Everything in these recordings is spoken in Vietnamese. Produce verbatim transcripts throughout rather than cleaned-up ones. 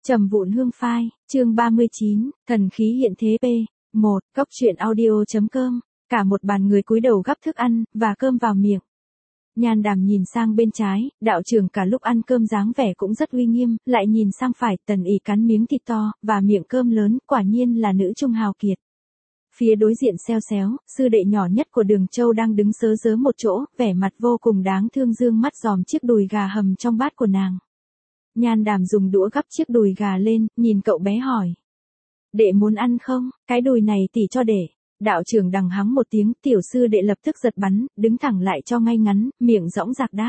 Trầm vụn hương phai, chương ba mươi chín, thần khí hiện thế P. một, Cốc truyện audio.com, cả một bàn người cúi đầu gắp thức ăn, và cơm vào miệng. Nhan Đàm nhìn sang bên trái, đạo trưởng cả lúc ăn cơm dáng vẻ cũng rất uy nghiêm, lại nhìn sang phải, Tần ỉ cắn miếng thịt to, và miệng cơm lớn, quả nhiên là nữ trung hào kiệt. Phía đối diện xeo xéo, sư đệ nhỏ nhất của Đường Châu đang đứng sớ rớ một chỗ, vẻ mặt vô cùng đáng thương dương mắt dòm chiếc đùi gà hầm trong bát của nàng. Nhan Đàm dùng đũa gắp chiếc đùi gà lên, nhìn cậu bé hỏi. Đệ muốn ăn không, cái đùi này tỉ cho đệ. Đạo trưởng đằng hắng một tiếng, tiểu sư đệ lập tức giật bắn, đứng thẳng lại cho ngay ngắn, miệng rõng rạc đáp.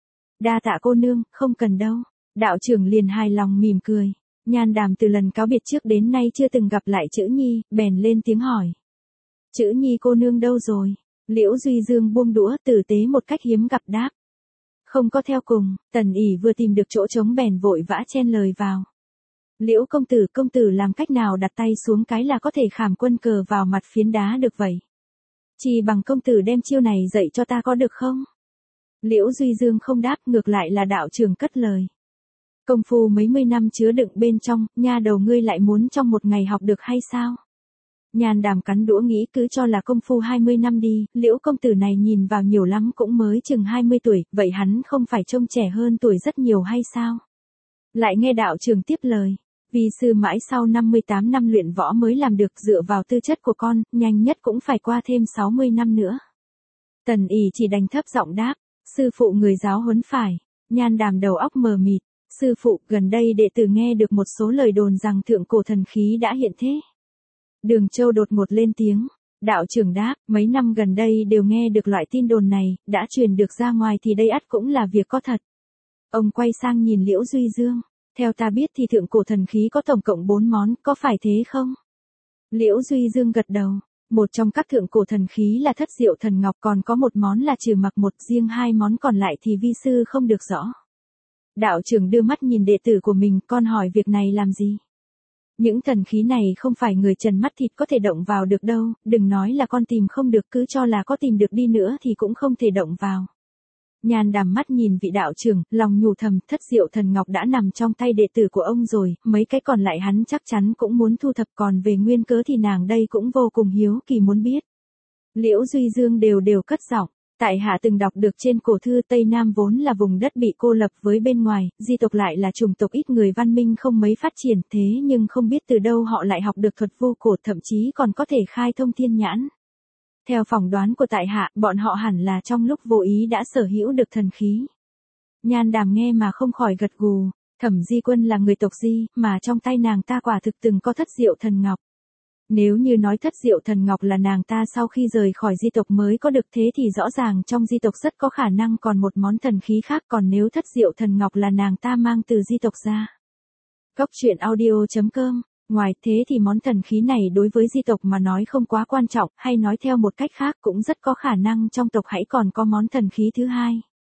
Đa tạ cô nương, không cần đâu. Đạo trưởng liền hài lòng mỉm cười. Nhan Đàm từ lần cáo biệt trước đến nay chưa từng gặp lại Chữ Nhi, bèn lên tiếng hỏi. Chữ Nhi cô nương đâu rồi? Liễu Duy Dương buông đũa tử tế một cách hiếm gặp đáp. Không có theo cùng, Tần ỉ vừa tìm được chỗ trống bèn vội vã chen lời vào. Liễu công tử, công tử làm cách nào đặt tay xuống cái là có thể khảm quân cờ vào mặt phiến đá được vậy? Chỉ bằng công tử đem chiêu này dạy cho ta có được không? Liễu Duy Dương không đáp, ngược lại là đạo trưởng cất lời. Công phu mấy mươi năm chứa đựng bên trong, nha đầu ngươi lại muốn trong một ngày học được hay sao? Nhan Đàm cắn đũa nghĩ cứ cho là công phu hai mươi năm đi, Liễu công tử này nhìn vào nhiều lắm cũng mới chừng hai mươi tuổi, vậy hắn không phải trông trẻ hơn tuổi rất nhiều hay sao? Lại nghe đạo trưởng tiếp lời. Vì sư mãi sau năm mươi tám năm luyện võ mới làm được, dựa vào tư chất của con, nhanh nhất cũng phải qua thêm sáu mươi năm nữa. Tần ỉ chỉ đành thấp giọng đáp, sư phụ người giáo huấn phải. Nhan Đàm đầu óc mờ mịt, sư phụ, gần đây đệ tử nghe được một số lời đồn rằng thượng cổ thần khí đã hiện thế. Đường Châu đột ngột lên tiếng, đạo trưởng đáp, mấy năm gần đây đều nghe được loại tin đồn này, đã truyền được ra ngoài thì đây ắt cũng là việc có thật. Ông quay sang nhìn Liễu Duy Dương. Theo ta biết thì thượng cổ thần khí có tổng cộng bốn món, có phải thế không? Liễu Duy Dương gật đầu. Một trong các thượng cổ thần khí là Thất Diệu Thần Ngọc, còn có một món là Trừ Mặc một, riêng hai món còn lại thì vi sư không được rõ. Đạo trưởng đưa mắt nhìn đệ tử của mình, con hỏi việc này làm gì? Những thần khí này không phải người trần mắt thịt có thể động vào được đâu, đừng nói là con tìm không được, cứ cho là có tìm được đi nữa thì cũng không thể động vào. Nhan Đàm mắt nhìn vị đạo trưởng, lòng nhủ thầm, Thất Diệu Thần Ngọc đã nằm trong tay đệ tử của ông rồi, mấy cái còn lại hắn chắc chắn cũng muốn thu thập, còn về nguyên cớ thì nàng đây cũng vô cùng hiếu kỳ muốn biết. Liễu Duy Dương đều đều cất giọng, tại hạ từng đọc được trên cổ thư Tây Nam vốn là vùng đất bị cô lập với bên ngoài, di tộc lại là chủng tộc ít người văn minh không mấy phát triển, thế nhưng không biết từ đâu họ lại học được thuật vô cổ, thậm chí còn có thể khai thông thiên nhãn. Theo phỏng đoán của tại hạ, bọn họ hẳn là trong lúc vô ý đã sở hữu được thần khí. Nhan Đàm nghe mà không khỏi gật gù, Thẩm Di Quân là người tộc Di, mà trong tay nàng ta quả thực từng có Thất Diệu Thần Ngọc. Nếu như nói Thất Diệu Thần Ngọc là nàng ta sau khi rời khỏi di tộc mới có được, thế thì rõ ràng trong di tộc rất có khả năng còn một món thần khí khác, còn nếu Thất Diệu Thần Ngọc là nàng ta mang từ di tộc ra. Cốc truyện audio.com. Ngoài thế thì món thần khí này đối với di tộc mà nói không quá quan trọng, hay nói theo một cách khác cũng rất có khả năng trong tộc hãy còn có món thần khí thứ hai.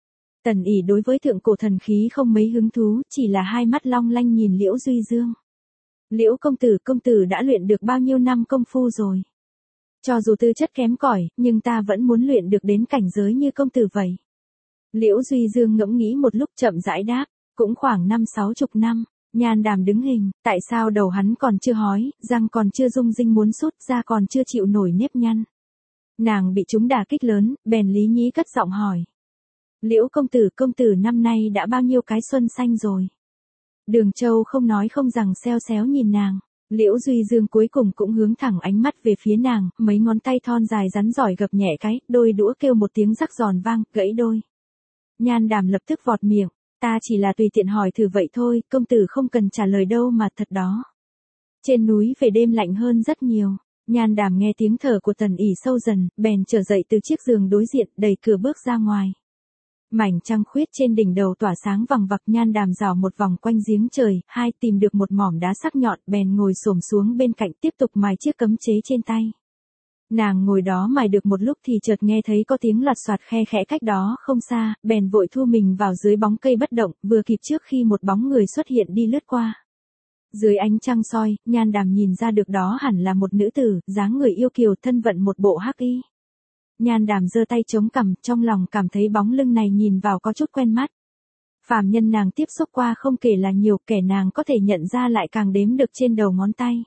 Tần ỉ đối với thượng cổ thần khí không mấy hứng thú, chỉ là hai mắt long lanh nhìn Liễu Duy Dương. Liễu công tử, công tử đã luyện được bao nhiêu năm công phu rồi? Cho dù tư chất kém cỏi, nhưng ta vẫn muốn luyện được đến cảnh giới như công tử vậy. Liễu Duy Dương ngẫm nghĩ một lúc chậm rãi đáp, cũng khoảng năm sáu chục năm. Nhan Đàm đứng hình, tại sao đầu hắn còn chưa hói, răng còn chưa rung rinh muốn sút ra, còn chưa chịu nổi nếp nhăn. Nàng bị chúng đả kích lớn, bèn lý nhí cất giọng hỏi. Liễu công tử, công tử năm nay đã bao nhiêu cái xuân xanh rồi? Đường Châu không nói không rằng xeo xéo nhìn nàng. Liễu Duy Dương cuối cùng cũng hướng thẳng ánh mắt về phía nàng, mấy ngón tay thon dài rắn giỏi gập nhẹ cái, đôi đũa kêu một tiếng rắc giòn vang, gãy đôi. Nhan Đàm lập tức vọt miệng. Ta chỉ là tùy tiện hỏi thử vậy thôi, công tử không cần trả lời đâu mà, thật đó. Trên núi về đêm lạnh hơn rất nhiều. Nhan Đàm nghe tiếng thở của Tần ỉ sâu dần, bèn trở dậy từ chiếc giường đối diện, đẩy cửa bước ra ngoài. Mảnh trăng khuyết trên đỉnh đầu tỏa sáng vằng vặc. Nhan Đàm dạo một vòng quanh giếng trời, hai tìm được một mỏm đá sắc nhọn, bèn ngồi xổm xuống bên cạnh tiếp tục mài chiếc cấm chế trên tay. Nàng ngồi đó mài được một lúc thì chợt nghe thấy có tiếng loạt soạt khe khẽ cách đó không xa, bèn vội thu mình vào dưới bóng cây bất động, vừa kịp trước khi một bóng người xuất hiện đi lướt qua. Dưới ánh trăng soi, Nhan Đàm nhìn ra được đó hẳn là một nữ tử, dáng người yêu kiều, thân vận một bộ hắc y. Nhan Đàm giơ tay chống cằm, trong lòng cảm thấy bóng lưng này nhìn vào có chút quen mắt. Phàm nhân nàng tiếp xúc qua không kể là nhiều, kẻ nàng có thể nhận ra lại càng đếm được trên đầu ngón tay.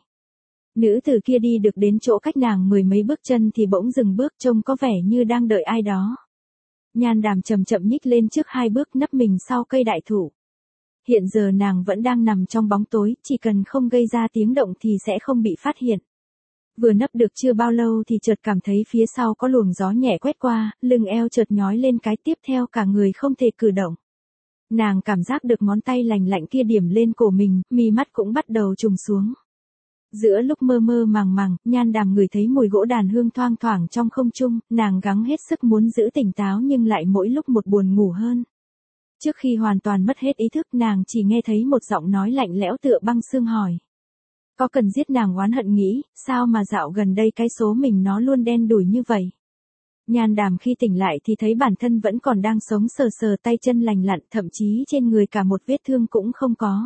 Nữ tử kia đi được đến chỗ cách nàng mười mấy bước chân thì bỗng dừng bước, trông có vẻ như đang đợi ai đó. Nhan Đàm chậm chậm nhích lên trước hai bước, nấp mình sau cây đại thụ. Hiện giờ nàng vẫn đang nằm trong bóng tối, chỉ cần không gây ra tiếng động thì sẽ không bị phát hiện. Vừa nấp được chưa bao lâu thì chợt cảm thấy phía sau có luồng gió nhẹ quét qua, lưng eo chợt nhói lên, cái tiếp theo cả người không thể cử động. Nàng cảm giác được ngón tay lành lạnh kia điểm lên cổ mình, mi mắt cũng bắt đầu trùng xuống. Giữa lúc mơ mơ màng màng, Nhan Đàm ngửi thấy mùi gỗ đàn hương thoang thoảng trong không trung, nàng gắng hết sức muốn giữ tỉnh táo nhưng lại mỗi lúc một buồn ngủ hơn. Trước khi hoàn toàn mất hết ý thức, nàng chỉ nghe thấy một giọng nói lạnh lẽo tựa băng xương hỏi. Có cần giết? Nàng oán hận nghĩ, sao mà dạo gần đây cái số mình nó luôn đen đủi như vậy. Nhan Đàm khi tỉnh lại thì thấy bản thân vẫn còn đang sống, sờ sờ tay chân lành lặn, thậm chí trên người cả một vết thương cũng không có.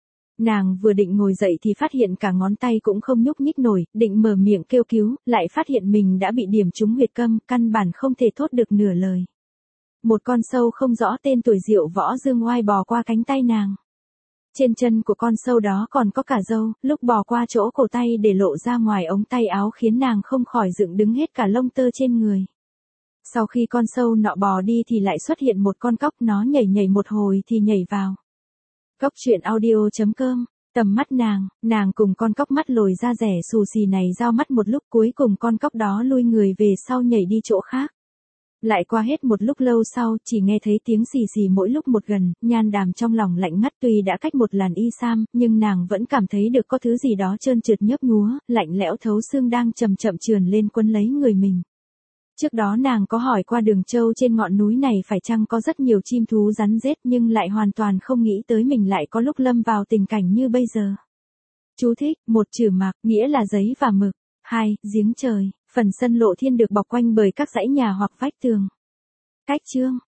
Nàng vừa định ngồi dậy thì phát hiện cả ngón tay cũng không nhúc nhích nổi, định mở miệng kêu cứu, lại phát hiện mình đã bị điểm trúng huyệt câm, căn bản không thể thốt được nửa lời. Một con sâu không rõ tên tuổi Diệu Võ Dương oai bò qua cánh tay nàng. Trên chân của con sâu đó còn có cả râu, lúc bò qua chỗ cổ tay để lộ ra ngoài ống tay áo khiến nàng không khỏi dựng đứng hết cả lông tơ trên người. Sau khi con sâu nọ bò đi thì lại xuất hiện một con cóc, nó nhảy nhảy một hồi thì nhảy vào. Cóc truyện audio chấm com, tầm mắt nàng, nàng cùng con cóc mắt lồi ra rẻ xù xì này giao mắt một lúc, cuối cùng con cóc đó lui người về sau nhảy đi chỗ khác. Lại qua hết một lúc lâu sau, chỉ nghe thấy tiếng xì xì mỗi lúc một gần, Nhan Đàm trong lòng lạnh ngắt, tuy đã cách một làn y sam, nhưng nàng vẫn cảm thấy được có thứ gì đó trơn trượt nhấp nhúa, lạnh lẽo thấu xương đang chậm chậm trườn lên quấn lấy người mình. Trước đó nàng có hỏi qua Đường Châu trên ngọn núi này phải chăng có rất nhiều chim thú rắn rết, nhưng lại hoàn toàn không nghĩ tới mình lại có lúc lâm vào tình cảnh như bây giờ. Chú thích, một chữ mạc, nghĩa là giấy và mực. Hai, giếng trời, phần sân lộ thiên được bọc quanh bởi các dãy nhà hoặc vách tường. Cách chương.